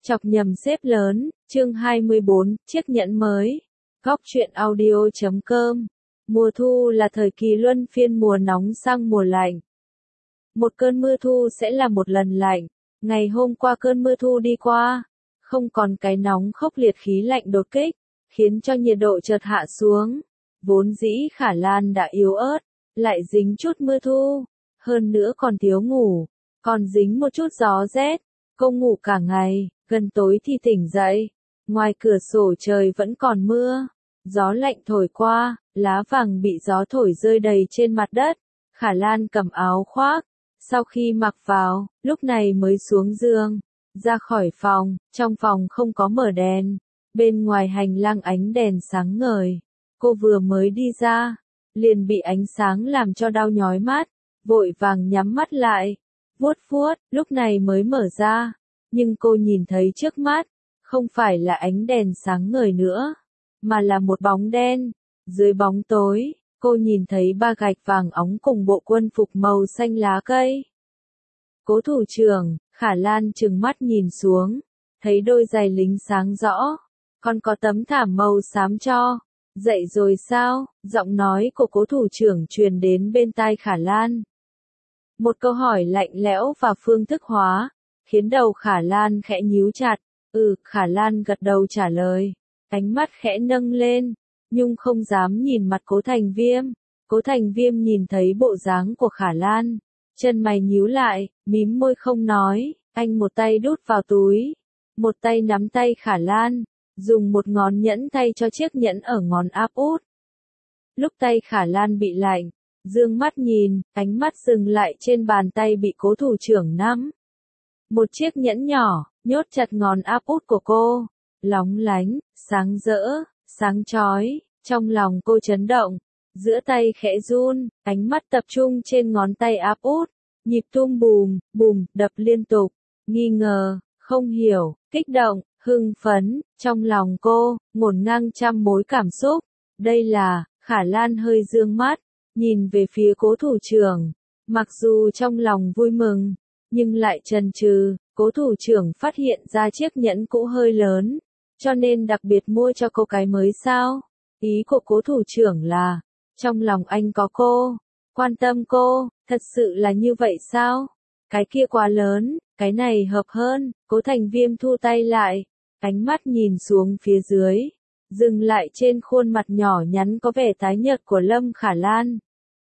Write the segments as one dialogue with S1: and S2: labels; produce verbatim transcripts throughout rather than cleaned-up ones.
S1: Chọc nhầm xếp lớn, chương hai mươi bốn, chiếc nhẫn mới. Góc truyện audio chấm com. Mùa thu là thời kỳ luân phiên mùa nóng sang mùa lạnh. Một cơn mưa thu sẽ là một lần lạnh. Ngày hôm qua cơn mưa thu đi qua, không còn cái nóng khốc liệt khí lạnh đột kích, khiến cho nhiệt độ chợt hạ xuống. Vốn dĩ Khả Lan đã yếu ớt, lại dính chút mưa thu, hơn nữa còn thiếu ngủ, còn dính một chút gió rét. Cô ngủ cả ngày, gần tối thì tỉnh dậy. Ngoài cửa sổ trời vẫn còn mưa, gió lạnh thổi qua, lá vàng bị gió thổi rơi đầy trên mặt đất. Khả Lan cầm áo khoác, sau khi mặc vào, lúc này mới xuống giường, ra khỏi phòng. Trong phòng không có mở đèn, bên ngoài hành lang ánh đèn sáng ngời. Cô vừa mới đi ra, liền bị ánh sáng làm cho đau nhói mắt, vội vàng nhắm mắt lại, vuốt vuốt, lúc này mới mở ra. Nhưng cô nhìn thấy trước mắt, không phải là ánh đèn sáng ngời nữa, mà là một bóng đen. Dưới bóng tối, cô nhìn thấy ba gạch vàng óng cùng bộ quân phục màu xanh lá cây. Cố thủ trưởng, Khả Lan trừng mắt nhìn xuống, thấy đôi giày lính sáng rõ, còn có tấm thảm màu xám cho. Dậy rồi sao? Giọng nói của cố thủ trưởng truyền đến bên tai Khả Lan. Một câu hỏi lạnh lẽo và phương thức hóa, khiến đầu Khả Lan khẽ nhíu chặt. Ừ, Khả Lan gật đầu trả lời, ánh mắt khẽ nâng lên, nhưng không dám nhìn mặt Cố Thành Viêm. Cố Thành Viêm nhìn thấy bộ dáng của Khả Lan, chân mày nhíu lại, mím môi không nói. Anh một tay đút vào túi, một tay nắm tay Khả Lan, dùng một ngón nhẫn thay cho chiếc nhẫn ở ngón áp út. Lúc tay Khả Lan bị lạnh, dương mắt nhìn, ánh mắt dừng lại trên bàn tay bị cố thủ trưởng nắm. Một chiếc nhẫn nhỏ, nhốt chặt ngón áp út của cô, lóng lánh, sáng rỡ, sáng chói. Trong lòng cô chấn động, giữa tay khẽ run, ánh mắt tập trung trên ngón tay áp út, nhịp tung bùm, bùm, đập liên tục, nghi ngờ, không hiểu, kích động, hưng phấn, trong lòng cô, ngổn ngang trăm mối cảm xúc. Đây là, Khả Lan hơi dương mắt, nhìn về phía cố thủ trưởng, mặc dù trong lòng vui mừng, nhưng lại chần chừ. Cố thủ trưởng phát hiện ra chiếc nhẫn cũ hơi lớn, cho nên đặc biệt mua cho cô cái mới sao? Ý của cố thủ trưởng là, trong lòng anh có cô, quan tâm cô, thật sự là như vậy sao? Cái kia quá lớn, cái này hợp hơn. Cố Thành Viêm thu tay lại, ánh mắt nhìn xuống phía dưới, dừng lại trên khuôn mặt nhỏ nhắn có vẻ tái nhợt của Lâm Khả Lan.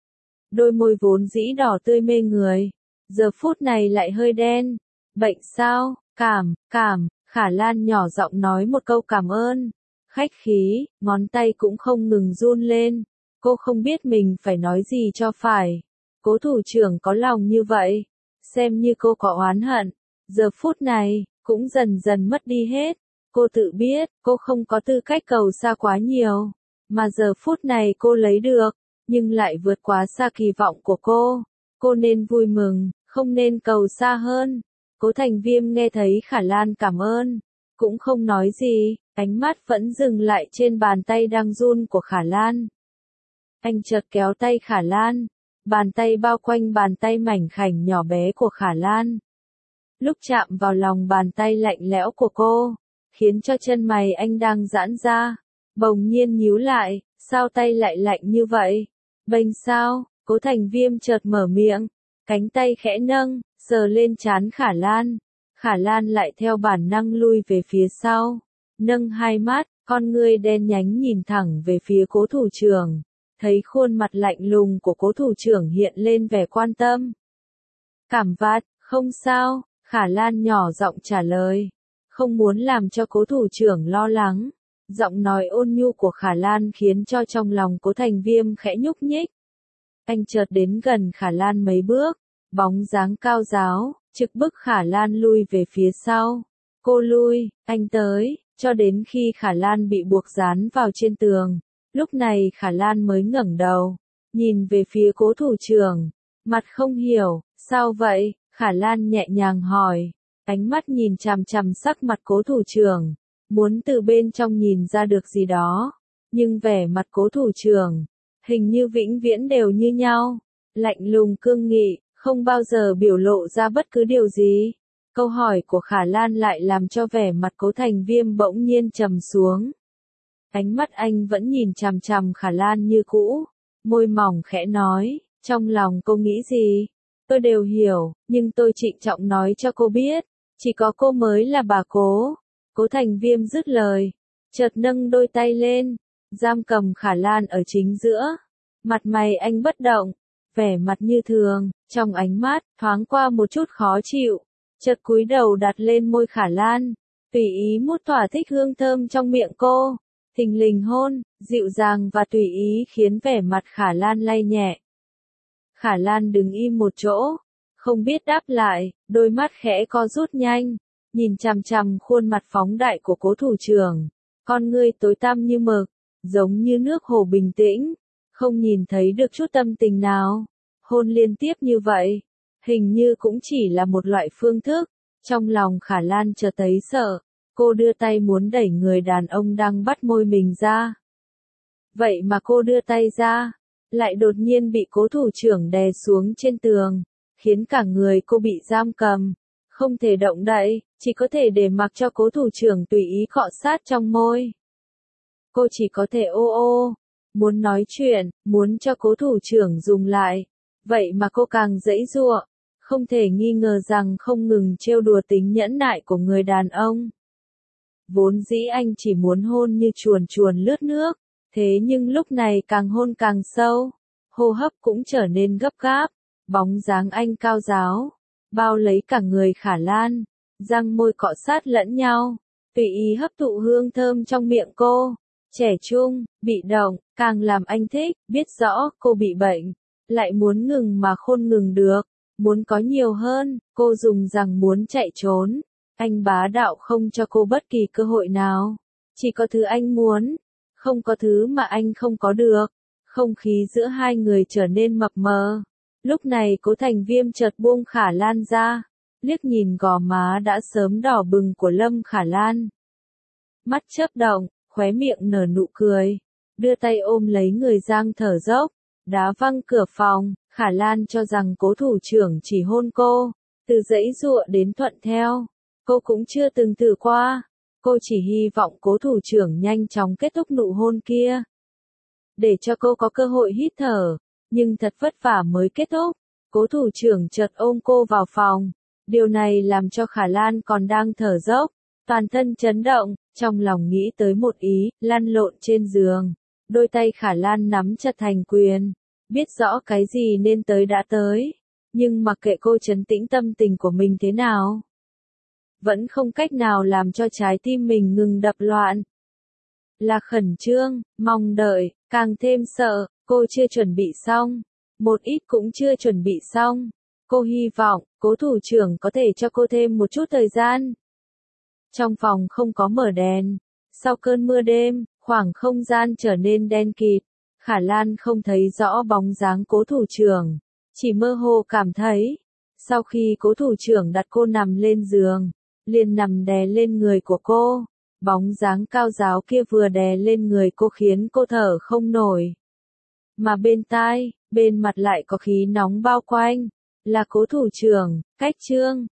S1: Đôi môi vốn dĩ đỏ tươi mê người, giờ phút này lại hơi đen. Bệnh sao? Cảm, cảm. Khả Lan nhỏ giọng nói một câu cảm ơn, khách khí, ngón tay cũng không ngừng run lên. Cô không biết mình phải nói gì cho phải. Cố thủ trưởng có lòng như vậy, xem như cô có oán hận, giờ phút này, cũng dần dần mất đi hết. Cô tự biết, cô không có tư cách cầu xa quá nhiều, mà giờ phút này cô lấy được, nhưng lại vượt quá xa kỳ vọng của cô. Cô nên vui mừng, không nên cầu xa hơn. Cố Thành Viêm nghe thấy Khả Lan cảm ơn, cũng không nói gì, ánh mắt vẫn dừng lại trên bàn tay đang run của Khả Lan. Anh chợt kéo tay Khả Lan, bàn tay bao quanh bàn tay mảnh khảnh nhỏ bé của Khả Lan. Lúc chạm vào lòng bàn tay lạnh lẽo của cô, khiến cho chân mày anh đang giãn ra, bỗng nhiên nhíu lại, sao tay lại lạnh như vậy? Bênh sao? Cố Thành Viêm chợt mở miệng, cánh tay khẽ nâng, sờ lên trán Khả Lan. Khả Lan lại theo bản năng lui về phía sau, nâng hai mắt, con ngươi đen nhánh nhìn thẳng về phía cố thủ trưởng, thấy khuôn mặt lạnh lùng của cố thủ trưởng hiện lên vẻ quan tâm. Cảm vặt, không sao, Khả Lan nhỏ giọng trả lời, không muốn làm cho cố thủ trưởng lo lắng. Giọng nói ôn nhu của Khả Lan khiến cho trong lòng Cố Thành Viêm khẽ nhúc nhích. Anh chợt đến gần Khả Lan mấy bước, bóng dáng cao ráo, trực bức Khả Lan lui về phía sau. Cô lui, anh tới, cho đến khi Khả Lan bị buộc dán vào trên tường. Lúc này Khả Lan mới ngẩng đầu, nhìn về phía cố thủ trưởng, mặt không hiểu, sao vậy? Khả Lan nhẹ nhàng hỏi, ánh mắt nhìn chằm chằm sắc mặt cố thủ trưởng, muốn từ bên trong nhìn ra được gì đó, nhưng vẻ mặt cố thủ trưởng, hình như vĩnh viễn đều như nhau, lạnh lùng cương nghị, không bao giờ biểu lộ ra bất cứ điều gì. Câu hỏi của Khả Lan lại làm cho vẻ mặt Cố Thành Viêm bỗng nhiên trầm xuống. Ánh mắt anh vẫn nhìn chằm chằm Khả Lan như cũ, môi mỏng khẽ nói, trong lòng cô nghĩ gì? Tôi đều hiểu, nhưng tôi trịnh trọng nói cho cô biết, chỉ có cô mới là bà Cố. Cố Thành Viêm dứt lời, chợt nâng đôi tay lên, giam cầm Khả Lan ở chính giữa. Mặt mày anh bất động, vẻ mặt như thường, trong ánh mắt thoáng qua một chút khó chịu, chợt cúi đầu đặt lên môi Khả Lan, tùy ý mút thỏa thích hương thơm trong miệng cô. Thình lình hôn, dịu dàng và tùy ý khiến vẻ mặt Khả Lan lay nhẹ. Khả Lan đứng im một chỗ, không biết đáp lại, đôi mắt khẽ co rút nhanh, nhìn chằm chằm khuôn mặt phóng đại của Cố thủ trưởng, con ngươi tối tăm như mực, giống như nước hồ bình tĩnh, không nhìn thấy được chút tâm tình nào. Hôn liên tiếp như vậy, hình như cũng chỉ là một loại phương thức, trong lòng Khả Lan chợt thấy sợ. Cô đưa tay muốn đẩy người đàn ông đang bắt môi mình ra. Vậy mà cô đưa tay ra, lại đột nhiên bị Cố thủ trưởng đè xuống trên tường, khiến cả người cô bị giam cầm, không thể động đậy, chỉ có thể để mặc cho Cố thủ trưởng tùy ý cọ sát trong môi. Cô chỉ có thể ô ô, muốn nói chuyện, muốn cho Cố thủ trưởng dùng lại, vậy mà cô càng giãy giụa, không thể nghi ngờ rằng không ngừng trêu đùa tính nhẫn nại của người đàn ông. Vốn dĩ anh chỉ muốn hôn như chuồn chuồn lướt nước, thế nhưng lúc này càng hôn càng sâu, hô hấp cũng trở nên gấp gáp, bóng dáng anh cao ráo, bao lấy cả người Khả Lan, răng môi cọ sát lẫn nhau, tùy ý hấp thụ hương thơm trong miệng cô, trẻ trung, bị động, càng làm anh thích, biết rõ cô bị bệnh, lại muốn ngừng mà khôn ngừng được, muốn có nhiều hơn, cô dùng rằng muốn chạy trốn. Anh bá đạo không cho cô bất kỳ cơ hội nào. Chỉ có thứ anh muốn, không có thứ mà anh không có được. Không khí giữa hai người trở nên mập mờ. Lúc này Cố Thành Viêm chợt buông Khả Lan ra, liếc nhìn gò má đã sớm đỏ bừng của Lâm Khả Lan. Mắt chớp động, khóe miệng nở nụ cười, đưa tay ôm lấy người Giang thở dốc, đá văng cửa phòng. Khả Lan cho rằng Cố thủ trưởng chỉ hôn cô, từ giãy giụa đến thuận theo. Cô cũng chưa từng thử qua, cô chỉ hy vọng Cố thủ trưởng nhanh chóng kết thúc nụ hôn kia, để cho cô có cơ hội hít thở, nhưng thật vất vả mới kết thúc. Cố thủ trưởng chợt ôm cô vào phòng, điều này làm cho Khả Lan còn đang thở dốc, toàn thân chấn động, trong lòng nghĩ tới một ý, lăn lộn trên giường, đôi tay Khả Lan nắm chặt thành quyền, biết rõ cái gì nên tới đã tới, nhưng mặc kệ cô trấn tĩnh tâm tình của mình thế nào, vẫn không cách nào làm cho trái tim mình ngừng đập loạn. Là khẩn trương, mong đợi, càng thêm sợ, cô chưa chuẩn bị xong, một ít cũng chưa chuẩn bị xong. Cô hy vọng, Cố thủ trưởng có thể cho cô thêm một chút thời gian. Trong phòng không có mở đèn, sau cơn mưa đêm, khoảng không gian trở nên đen kịt, Khả Lan không thấy rõ bóng dáng Cố thủ trưởng, chỉ mơ hồ cảm thấy, sau khi Cố thủ trưởng đặt cô nằm lên giường, liền nằm đè lên người của cô, bóng dáng cao ráo kia vừa đè lên người cô khiến cô thở không nổi. Mà bên tai, bên mặt lại có khí nóng bao quanh, là Cố thủ trưởng, Cách Trương,